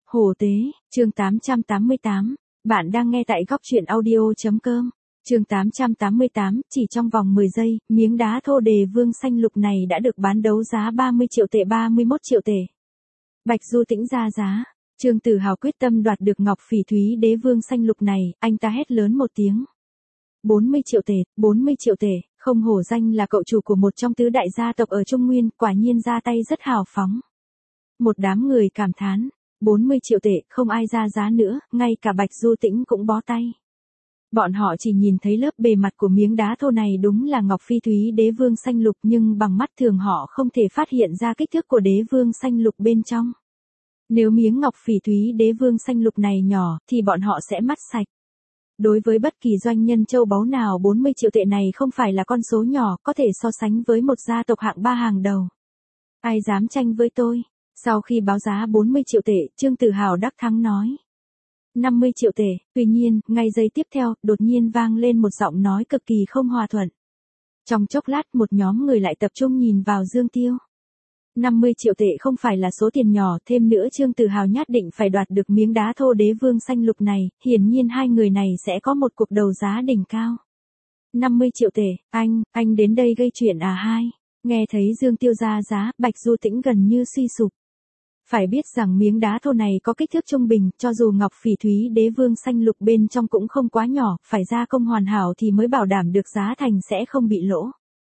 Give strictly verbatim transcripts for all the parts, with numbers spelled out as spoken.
Hổ tế, chương tám trăm tám mươi tám. Bạn đang nghe tại góc truyện audio.com. Chương tám trăm tám mươi tám, chỉ trong vòng mười giây, miếng đá thô đề vương xanh lục này đã được bán đấu giá ba mươi triệu tệ, ba mươi mốt triệu tệ. Bạch Du Tĩnh ra giá. Trương Tử Hào quyết tâm đoạt được ngọc phỉ thúy đế vương xanh lục này, anh ta hét lớn một tiếng. bốn mươi triệu tệ, bốn mươi triệu tệ, không hổ danh là cậu chủ của một trong tứ đại gia tộc ở Trung Nguyên, quả nhiên ra tay rất hào phóng. Một đám người cảm thán. bốn mươi triệu tệ, không ai ra giá nữa, ngay cả Bạch Du Tĩnh cũng bó tay. Bọn họ chỉ nhìn thấy lớp bề mặt của miếng đá thô này đúng là ngọc phi thúy đế vương xanh lục, nhưng bằng mắt thường họ không thể phát hiện ra kích thước của đế vương xanh lục bên trong. Nếu miếng ngọc phỉ thúy đế vương xanh lục này nhỏ, thì bọn họ sẽ mắt sạch. Đối với bất kỳ doanh nhân châu báu nào, bốn mươi triệu tệ này không phải là con số nhỏ, có thể so sánh với một gia tộc hạng ba hàng đầu. Ai dám tranh với tôi? Sau khi báo giá bốn mươi triệu tệ, Trương Tử Hào đắc thắng nói. năm mươi triệu tệ, tuy nhiên, ngay giây tiếp theo, đột nhiên vang lên một giọng nói cực kỳ không hòa thuận. Trong chốc lát một nhóm người lại tập trung nhìn vào Dương Tiêu. năm mươi triệu tệ không phải là số tiền nhỏ, thêm nữa Trương Tử Hào nhất định phải đoạt được miếng đá thô đế vương xanh lục này, hiển nhiên hai người này sẽ có một cuộc đấu giá đỉnh cao. năm mươi triệu tệ, anh, anh đến đây gây chuyện à hai? Nghe thấy Dương Tiêu ra giá, Bạch Du Tĩnh gần như suy sụp. Phải biết rằng miếng đá thô này có kích thước trung bình, cho dù ngọc phỉ thúy đế vương xanh lục bên trong cũng không quá nhỏ, phải gia công hoàn hảo thì mới bảo đảm được giá thành sẽ không bị lỗ.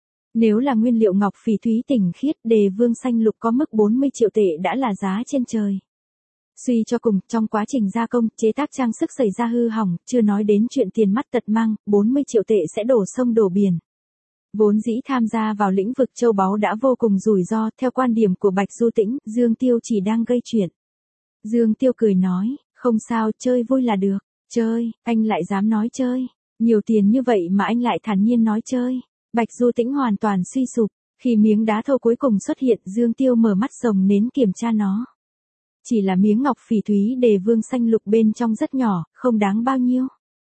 Nếu là nguyên liệu ngọc phỉ thúy tinh khiết, đề vương xanh lục có mức bốn mươi triệu tệ đã là giá trên trời. Suy cho cùng, trong quá trình gia công, chế tác trang sức xảy ra hư hỏng, chưa nói đến chuyện tiền mất tật mang, bốn mươi triệu tệ sẽ đổ sông đổ biển. Vốn dĩ tham gia vào lĩnh vực châu báu đã vô cùng rủi ro, theo quan điểm của Bạch Du Tĩnh, Dương Tiêu chỉ đang gây chuyện. Dương Tiêu cười nói, không sao, chơi vui là được. Chơi, anh lại dám nói chơi. Nhiều tiền như vậy mà anh lại thản nhiên nói chơi. Bạch Du Tĩnh hoàn toàn suy sụp. Khi miếng đá thô cuối cùng xuất hiện, Dương Tiêu mở mắt rồng nến kiểm tra nó. Chỉ là miếng ngọc phỉ thúy đề vương xanh lục bên trong rất nhỏ, không đáng bao nhiêu.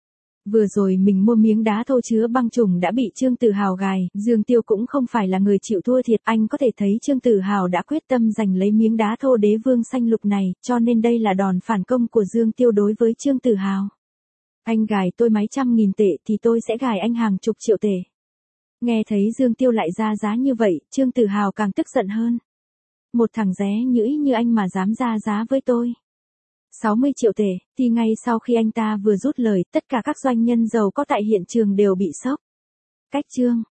Vừa rồi mình mua miếng đá thô chứa băng trùng đã bị Trương Tử Hào gài, Dương Tiêu cũng không phải là người chịu thua thiệt, anh có thể thấy Trương Tử Hào đã quyết tâm giành lấy miếng đá thô đế vương xanh lục này, cho nên đây là đòn phản công của Dương Tiêu đối với Trương Tử Hào. Anh gài tôi mấy trăm nghìn tệ thì tôi sẽ gài anh hàng chục triệu tệ. Nghe thấy Dương Tiêu lại ra giá như vậy, Trương Tử Hào càng tức giận hơn. Một thằng ré nhũi như anh mà dám ra giá với tôi. sáu mươi triệu tệ, thì ngay sau khi anh ta vừa rút lời, tất cả các doanh nhân giàu có tại hiện trường đều bị sốc. Cách chương,